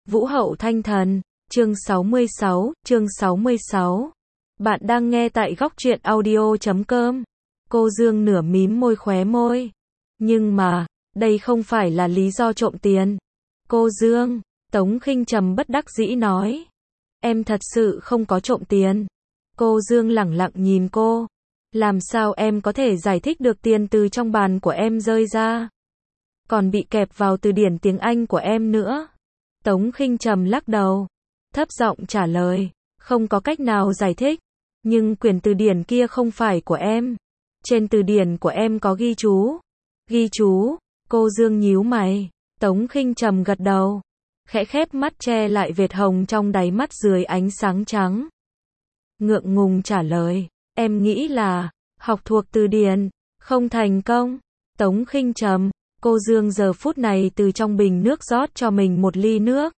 Vũ hậu thanh thần, chương 66. Bạn đang nghe tại góc truyện audio.com. Cô Dương nửa mím môi khóe môi. Nhưng mà, đây không phải là lý do trộm tiền. Cô Dương, Tống Khinh Trầm bất đắc dĩ nói. Em thật sự không có trộm tiền. Cô Dương lẳng lặng nhìn cô. Làm sao em có thể giải thích được tiền từ trong bàn của em rơi ra? Còn bị kẹp vào từ điển tiếng Anh của em nữa. Tống Khinh Trầm lắc đầu, thấp giọng trả lời, không có cách nào giải thích, nhưng quyển từ điển kia không phải của em. Trên từ điển của em có ghi chú. Ghi chú? Cô Dương nhíu mày. Tống Khinh Trầm gật đầu, khẽ khép mắt che lại vệt hồng trong đáy mắt dưới ánh sáng trắng. Ngượng ngùng trả lời, em nghĩ là học thuộc từ điển không thành công. Tống Khinh Trầm, cô Dương giờ phút này từ trong bình nước rót cho mình một ly nước,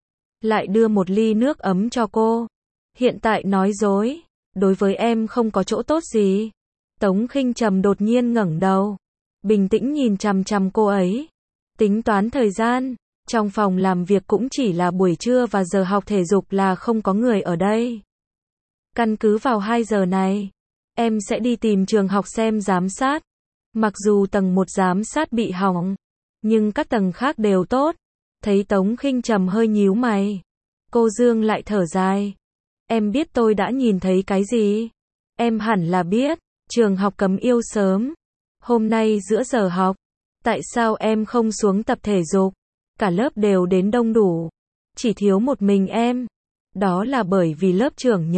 lại đưa một ly nước ấm cho cô. Hiện tại nói dối, đối với em không có chỗ tốt gì. Tống Khinh Trầm đột nhiên ngẩng đầu, bình tĩnh nhìn chằm chằm cô ấy. Tính toán thời gian, trong phòng làm việc cũng chỉ là buổi trưa và giờ học thể dục là không có người ở đây. Căn cứ vào 2 giờ này, em sẽ đi tìm trường học xem giám sát. Mặc dù tầng 1 giám sát bị hỏng, nhưng các tầng khác đều tốt. Thấy Tống Khinh Trầm hơi nhíu mày, cô Dương lại thở dài. Em biết tôi đã nhìn thấy cái gì? Em hẳn là biết, trường học cấm yêu sớm. Hôm nay giữa giờ học, tại sao em không xuống tập thể dục? Cả lớp đều đến đông đủ, chỉ thiếu một mình em. Đó là bởi vì lớp trưởng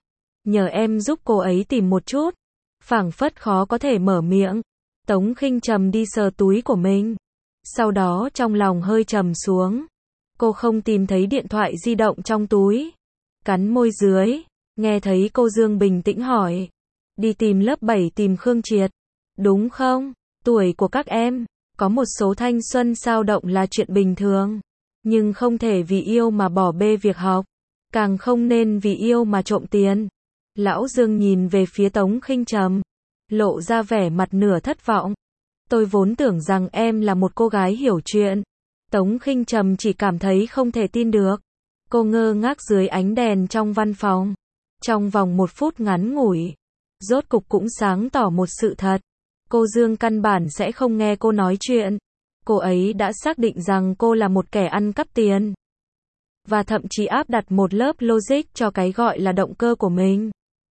nhờ em giúp cô ấy tìm một chút. Phảng phất khó có thể mở miệng. Tống Khinh Trầm đi sờ túi của mình, sau đó trong lòng hơi trầm xuống. Cô không tìm thấy điện thoại di động trong túi. Cắn môi dưới, nghe thấy cô Dương bình tĩnh hỏi. Đi tìm lớp 7 tìm Khương Triệt, đúng không? Tuổi của các em, có một số thanh xuân xao động là chuyện bình thường. Nhưng không thể vì yêu mà bỏ bê việc học. Càng không nên vì yêu mà trộm tiền. Lão Dương nhìn về phía Tống Khinh Trầm, lộ ra vẻ mặt nửa thất vọng. Tôi vốn tưởng rằng em là một cô gái hiểu chuyện. Tống Khinh Trầm chỉ cảm thấy không thể tin được. Cô ngơ ngác dưới ánh đèn trong văn phòng. Trong vòng 1 phút ngắn ngủi, rốt cục cũng sáng tỏ một sự thật. Cô Dương căn bản sẽ không nghe cô nói chuyện. Cô ấy đã xác định rằng cô là một kẻ ăn cắp tiền. Và thậm chí áp đặt một lớp logic cho cái gọi là động cơ của mình.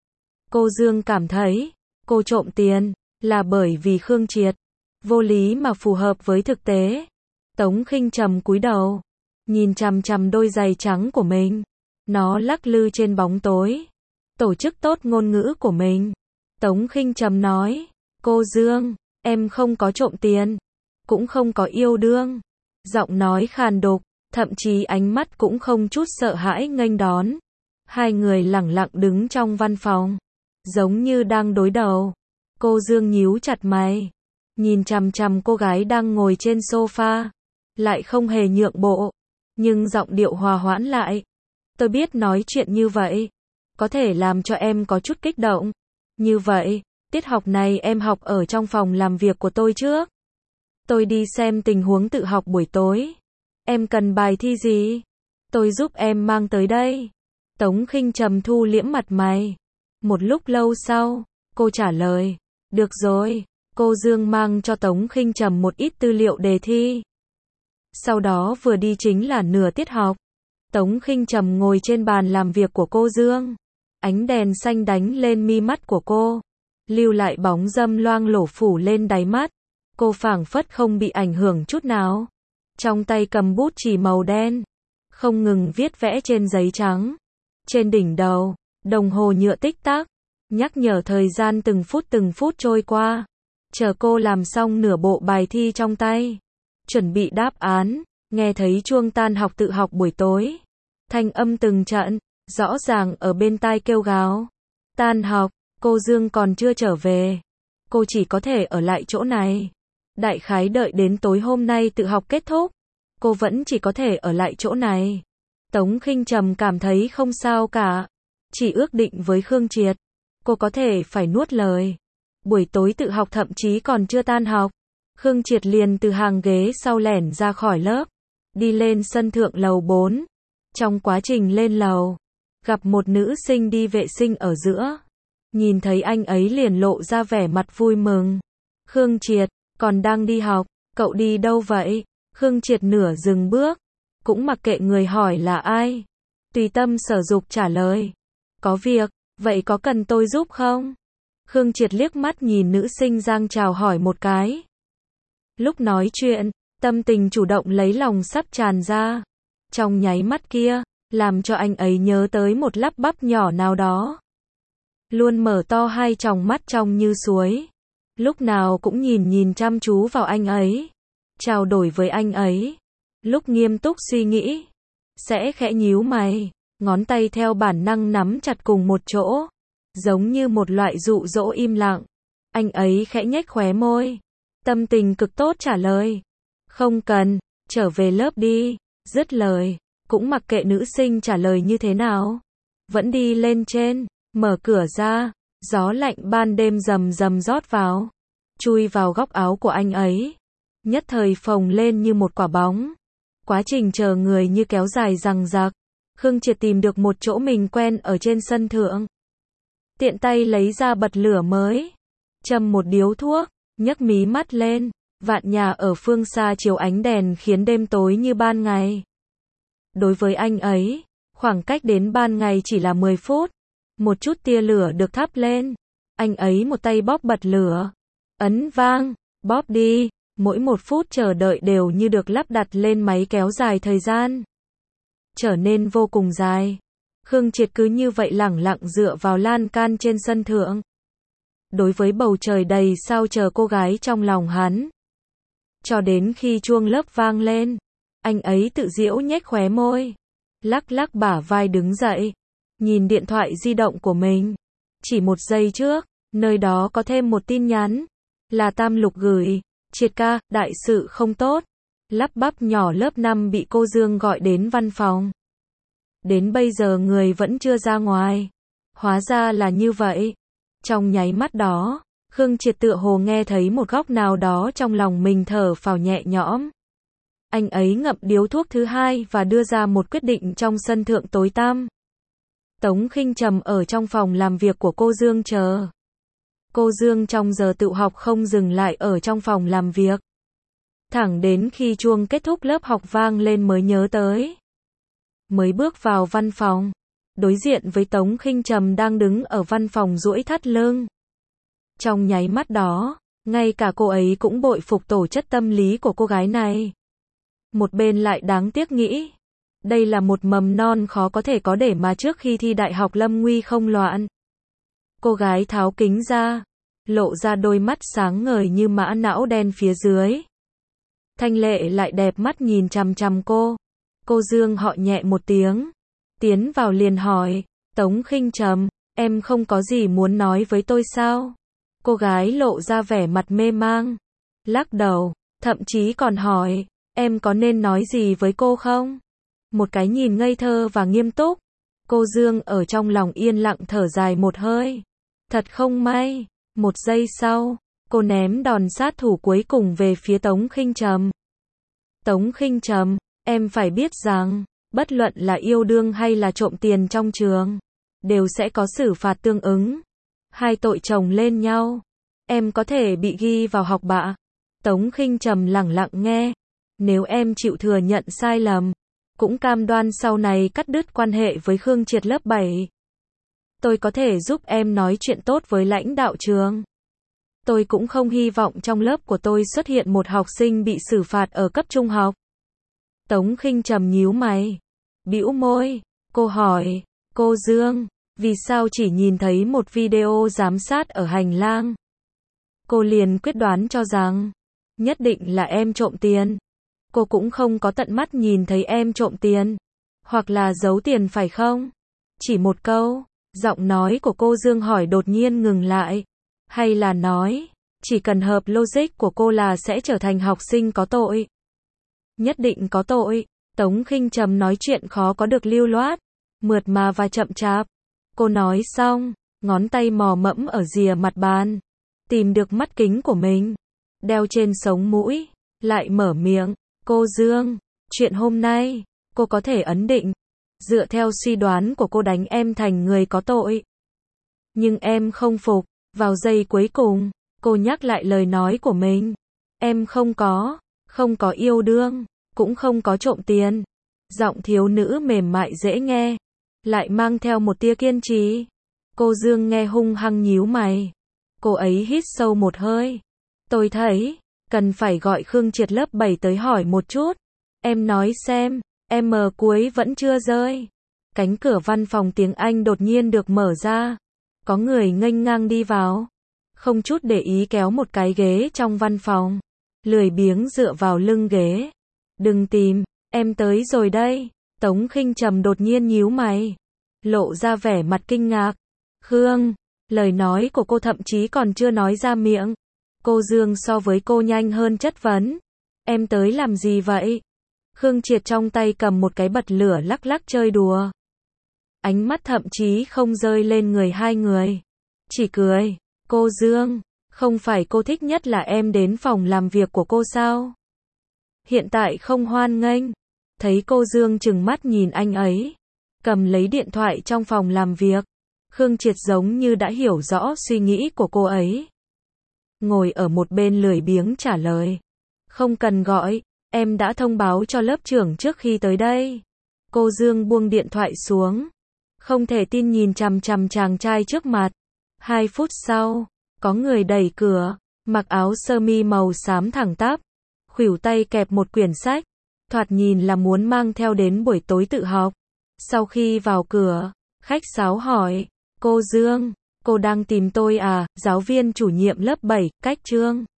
Cô Dương cảm thấy, cô trộm tiền là bởi vì Khương Triệt. Vô lý mà phù hợp với thực tế. Tống Khinh Trầm cúi đầu, nhìn chằm chằm đôi giày trắng của mình. Nó lắc lư trên bóng tối. Tổ chức tốt ngôn ngữ của mình. Tống Khinh Trầm nói, cô Dương, em không có trộm tiền, cũng không có yêu đương. Giọng nói khàn đục, thậm chí ánh mắt cũng không chút sợ hãi nghênh đón. Hai người lẳng lặng đứng trong văn phòng, giống như đang đối đầu. Cô Dương nhíu chặt mày, nhìn chằm chằm cô gái đang ngồi trên sofa, lại không hề nhượng bộ, nhưng giọng điệu hòa hoãn lại. Tôi biết nói chuyện như vậy có thể làm cho em có chút kích động. Như vậy, tiết học này em học ở trong phòng làm việc của tôi trước. Tôi đi xem tình huống tự học buổi tối. Em cần bài thi gì? Tôi giúp em mang tới đây. Tống Khinh Trầm thu liễm mặt mày. Một lúc lâu sau, cô trả lời, được rồi. Cô Dương mang cho Tống Khinh Trầm một ít tư liệu đề thi. Sau đó vừa đi chính là nửa tiết học. Tống Khinh Trầm ngồi trên bàn làm việc của cô Dương. Ánh đèn xanh đánh lên mi mắt của cô, lưu lại bóng râm loang lổ phủ lên đáy mắt. Cô phảng phất không bị ảnh hưởng chút nào. Trong tay cầm bút chì màu đen, không ngừng viết vẽ trên giấy trắng. Trên đỉnh đầu, đồng hồ nhựa tích tắc, nhắc nhở thời gian từng phút trôi qua. Chờ cô làm xong nửa bộ bài thi trong tay, chuẩn bị đáp án, nghe thấy chuông tan học tự học buổi tối. Thanh âm từng trận, rõ ràng ở bên tai kêu gào. Tan học, cô Dương còn chưa trở về. Cô chỉ có thể ở lại chỗ này. Đại khái đợi đến tối hôm nay tự học kết thúc, cô vẫn chỉ có thể ở lại chỗ này. Tống Khinh Trầm cảm thấy không sao cả. Chỉ ước định với Khương Triệt, cô có thể phải nuốt lời. Buổi tối tự học thậm chí còn chưa tan học, Khương Triệt liền từ hàng ghế sau lẻn ra khỏi lớp, đi lên sân thượng lầu 4, Trong quá trình lên lầu, gặp một nữ sinh đi vệ sinh ở giữa. Nhìn thấy anh ấy liền lộ ra vẻ mặt vui mừng. Khương Triệt, còn đang đi học, cậu đi đâu vậy? Khương Triệt nửa dừng bước, cũng mặc kệ người hỏi là ai. Tùy tâm sở dục trả lời. Có việc, vậy có cần tôi giúp không? Khương Triệt liếc mắt nhìn nữ sinh giang chào hỏi một cái. Lúc nói chuyện, tâm tình chủ động lấy lòng sắp tràn ra. Trong nháy mắt kia, làm cho anh ấy nhớ tới một lắp bắp nhỏ nào đó. Luôn mở to hai tròng mắt trong như suối. Lúc nào cũng nhìn chăm chú vào anh ấy. Trao đổi với anh ấy. Lúc nghiêm túc suy nghĩ, sẽ khẽ nhíu mày, ngón tay theo bản năng nắm chặt cùng một chỗ. Giống như một loại dụ dỗ im lặng. Anh ấy khẽ nhếch khóe môi. Tâm tình cực tốt trả lời. Không cần, trở về lớp đi. Dứt lời, cũng mặc kệ nữ sinh trả lời như thế nào. Vẫn đi lên trên, mở cửa ra, gió lạnh ban đêm rầm rầm rót vào. Chui vào góc áo của anh ấy. Nhất thời phồng lên như một quả bóng. Quá trình chờ người như kéo dài dằng dặc. Khương Triệt tìm được một chỗ mình quen ở trên sân thượng. Tiện tay lấy ra bật lửa mới. Châm một điếu thuốc, nhấc mí mắt lên. Vạn nhà ở phương xa chiếu ánh đèn khiến đêm tối như ban ngày. Đối với anh ấy, khoảng cách đến ban ngày chỉ là 10 phút. Một chút tia lửa được thắp lên. Anh ấy một tay bóp bật lửa. Ấn vang, bóp đi. Mỗi một phút chờ đợi đều như được lắp đặt lên máy kéo dài thời gian. Trở nên vô cùng dài. Khương Triệt cứ như vậy lẳng lặng dựa vào lan can trên sân thượng. Đối với bầu trời đầy sao chờ cô gái trong lòng hắn. Cho đến khi chuông lớp vang lên, anh ấy tự giễu nhếch khóe môi. Lắc lắc bả vai đứng dậy. Nhìn điện thoại di động của mình. Chỉ một giây trước, nơi đó có thêm một tin nhắn. Là Tam Lục gửi. Triệt ca, đại sự không tốt. Lắp bắp nhỏ lớp 5 bị cô Dương gọi đến văn phòng. Đến bây giờ người vẫn chưa ra ngoài. Hóa ra là như vậy. Trong nháy mắt đó, Khương Triệt tựa hồ nghe thấy một góc nào đó trong lòng mình thở phào nhẹ nhõm. Anh ấy ngậm điếu thuốc thứ hai và đưa ra một quyết định trong sân thượng tối tăm. Tống Khinh Trầm ở trong phòng làm việc của cô Dương chờ. Cô Dương trong giờ tự học không dừng lại ở trong phòng làm việc. Thẳng đến khi chuông kết thúc lớp học vang lên mới nhớ tới. Mới bước vào văn phòng, đối diện với Tống Khinh Trầm đang đứng ở văn phòng duỗi thắt lưng. Trong nháy mắt đó, ngay cả cô ấy cũng bội phục tổ chất tâm lý của cô gái này. Một bên lại đáng tiếc nghĩ, đây là một mầm non khó có thể có để mà trước khi thi đại học lâm nguy không loạn. Cô gái tháo kính ra, lộ ra đôi mắt sáng ngời như mã não đen phía dưới. Thanh Lệ lại đẹp mắt nhìn chằm chằm cô. Cô Dương họ nhẹ một tiếng, tiến vào liền hỏi, Tống Khinh Trầm, em không có gì muốn nói với tôi sao? Cô gái lộ ra vẻ mặt mê mang, lắc đầu, thậm chí còn hỏi, em có nên nói gì với cô không? Một cái nhìn ngây thơ và nghiêm túc. Cô Dương ở trong lòng yên lặng thở dài một hơi. Thật không may. Một giây sau, cô ném đòn sát thủ cuối cùng về phía Tống Khinh Trầm. Tống Khinh Trầm, em phải biết rằng, bất luận là yêu đương hay là trộm tiền trong trường, đều sẽ có xử phạt tương ứng. Hai tội chồng lên nhau, em có thể bị ghi vào học bạ. Tống Khinh Trầm lẳng lặng nghe. Nếu em chịu thừa nhận sai lầm, cũng cam đoan sau này cắt đứt quan hệ với Khương Triệt lớp 7. Tôi có thể giúp em nói chuyện tốt với lãnh đạo trường. Tôi cũng không hy vọng trong lớp của tôi xuất hiện một học sinh bị xử phạt ở cấp trung học. Tống Khinh Trầm nhíu mày, bĩu môi, cô hỏi, cô Dương, vì sao chỉ nhìn thấy một video giám sát ở hành lang? Cô liền quyết đoán cho rằng, nhất định là em trộm tiền. Cô cũng không có tận mắt nhìn thấy em trộm tiền, hoặc là giấu tiền phải không? Chỉ một câu, giọng nói của cô Dương hỏi đột nhiên ngừng lại. Hay là nói, chỉ cần hợp logic của cô là sẽ trở thành học sinh có tội? Nhất định có tội. Tống Khinh Trầm nói chuyện khó có được lưu loát, mượt mà và chậm chạp. Cô nói xong, ngón tay mò mẫm ở rìa mặt bàn, tìm được mắt kính của mình, đeo trên sống mũi, lại mở miệng, cô Dương, chuyện hôm nay, cô có thể ấn định, Dựa theo suy đoán của cô đánh em thành người có tội. Nhưng em không phục. Vào giây cuối cùng, cô nhắc lại lời nói của mình. Em không có yêu đương, cũng không có trộm tiền. Giọng thiếu nữ mềm mại dễ nghe, lại mang theo một tia kiên trì. Cô Dương nghe hung hăng nhíu mày. Cô ấy hít sâu một hơi. Tôi thấy, cần phải gọi Khương Triệt lớp 7 tới hỏi một chút. Em nói xem, em cuối vẫn chưa rơi. Cánh cửa văn phòng tiếng Anh đột nhiên được mở ra. Có người nghênh ngang đi vào. Không chút để ý kéo một cái ghế trong văn phòng. Lười biếng dựa vào lưng ghế. Đừng tìm, em tới rồi đây. Tống Khinh Trầm đột nhiên nhíu mày. Lộ ra vẻ mặt kinh ngạc. Khương, lời nói của cô thậm chí còn chưa nói ra miệng. Cô Dương so với cô nhanh hơn chất vấn. Em tới làm gì vậy? Khương Triệt trong tay cầm một cái bật lửa lắc lắc chơi đùa. Ánh mắt thậm chí không rơi lên người hai người. Chỉ cười. Cô Dương, không phải cô thích nhất là em đến phòng làm việc của cô sao? Hiện tại không hoan nghênh. Thấy cô Dương trừng mắt nhìn anh ấy. Cầm lấy điện thoại trong phòng làm việc. Khương Triệt giống như đã hiểu rõ suy nghĩ của cô ấy. Ngồi ở một bên lười biếng trả lời. Không cần gọi, em đã thông báo cho lớp trưởng trước khi tới đây. Cô Dương buông điện thoại xuống. Không thể tin nhìn chằm chằm chàng trai trước mặt. 2 phút sau, có người đẩy cửa, mặc áo sơ mi màu xám thẳng tắp, khuỷu tay kẹp một quyển sách, thoạt nhìn là muốn mang theo đến buổi tối tự học. Sau khi vào cửa, khách sáo hỏi, cô Dương, cô đang tìm tôi à? Giáo viên chủ nhiệm lớp 7, Cách Trương.